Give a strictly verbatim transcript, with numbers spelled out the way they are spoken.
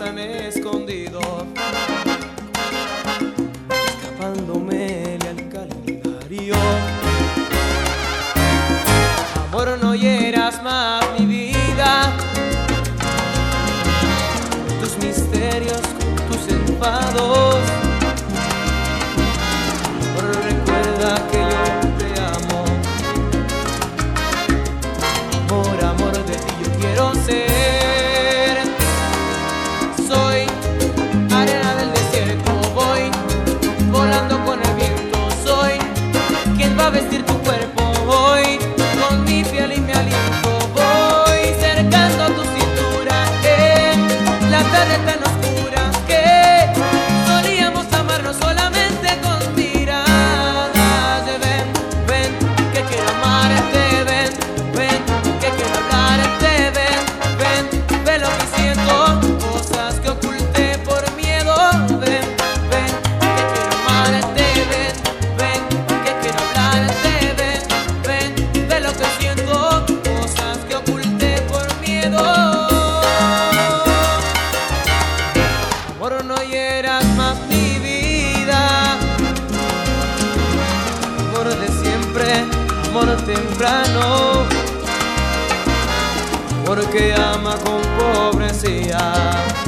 tan escondido, escapándome al calendario. Amor, no hieras más mi vida, tus misterios, tus enfados. Amor, recuerda que yo te amo. Amor, amor, de ti yo quiero ser. Soy arena del desierto, voy volando con el viento. Soy quien va a vestir tu cuerpo hoy con mi piel y mi aliento. Voy cercando tu cintura en la tarde tan oscura que solíamos amarnos solamente con miradas. Ven, ven, que quiero amarte. Ven, ven, que quiero hablarte. Ven, ven, ven lo que siento, cosas que oculté por miedo. Ven, ven, que quiero amarte. Ven, ven, que quiero hablarte. Ven, ven, ven lo que siento, cosas que oculté por miedo. Amor, no hieras más mi vida, amor de siempre, amor temprano, amor que ama con pobrecía.